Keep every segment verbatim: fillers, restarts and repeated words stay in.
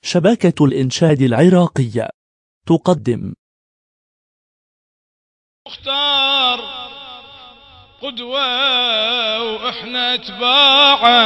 شبكة الإنشاد العراقي تقدم مختار قدوة وإحنا اتباعه،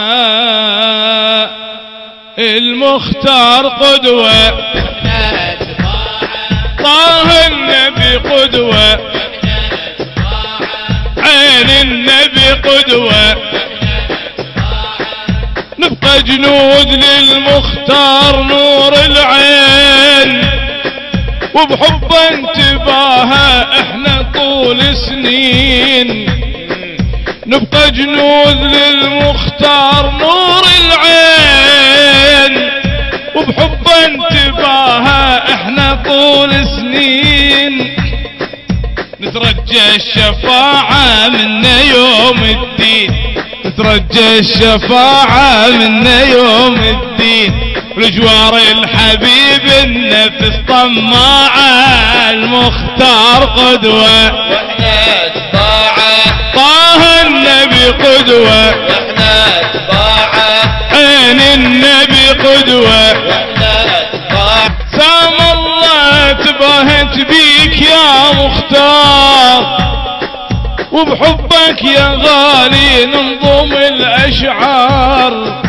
المختار قدوة وإحنا اتباعه، طه النبي قدوة وإحنا اتباعه، عين النبي قدوة وإحنا اتباعه، نبقى جنود للمختار نور العين، وبحب انتباهه احنا طول سنين، نبقى جنود للمختار نور العين، وبحب انتباهه احنا طول سنين، نترجى الشفاعة منا يوم الدين، نترجى الشفاعة منا يوم الدين، لجوار الحبيب النفس طماعه، المختار قدوة واحنا اتباعه، طه النبي قدوة واحنا اتباعه، عين النبي قدوة واحنا اتباعه، سام الله تباهت بيك يا مختار، وبحبك يا غالي ننظم الأشعار،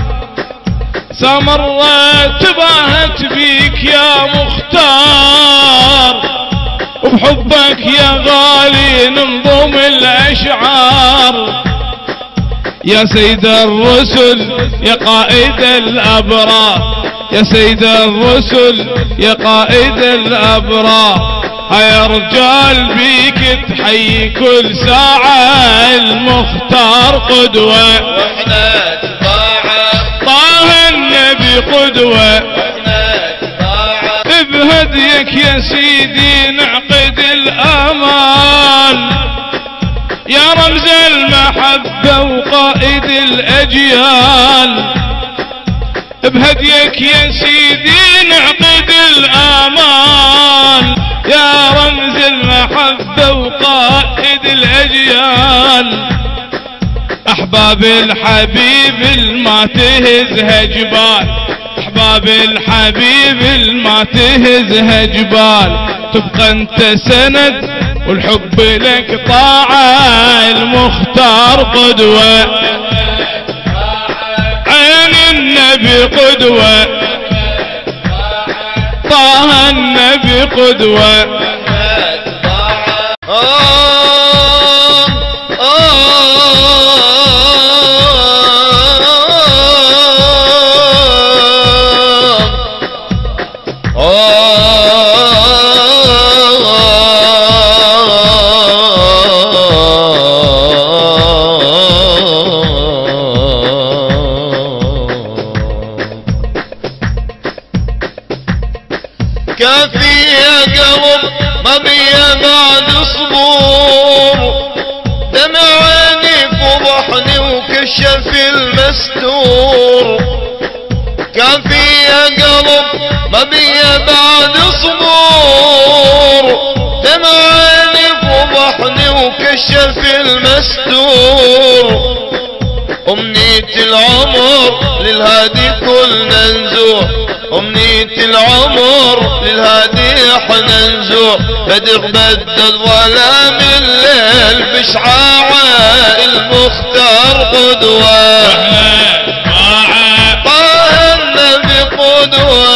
سامرة تباهت بيك يا مختار، وبحبك يا غالي ننظم الأشعار، يا سيد الرسل يا قائد الأبرار، يا سيد الرسل يا قائد الأبرار، هيا رجال بيك تحيي كل ساعة، المختار قدوة واحنا اتباعه، طه النبي قدوة واحنا اتباعه، بهديك يا سيدي نعقد الآمال، يا رمز المحبة وقائد الأجيال، بهديك يا سيدي نعقد الآمال، يا رمز المحبة وقائد الأجيال، أحباب الحبيب الما تهزها جبال، أحباب الحبيب الما تهزها جبال، تبقى أنت سند والحب لك طاعة، المختار قدوة عين النبي قدوة، طه النبي قدوة كافي يا قلب ما بيا بعد صبور، دمع عيني فضحني وكشف المستور، كافي يا قلب ما بيا بعد صبور، دمع عيني فضحني وكشف المستور، أمنية العمر للهادي كلنا نزور، أمنية العمر للهادي احنا نزور، بدر بدل ظلام الليل بشعاعه، المختار قدوة طه النبي قدوة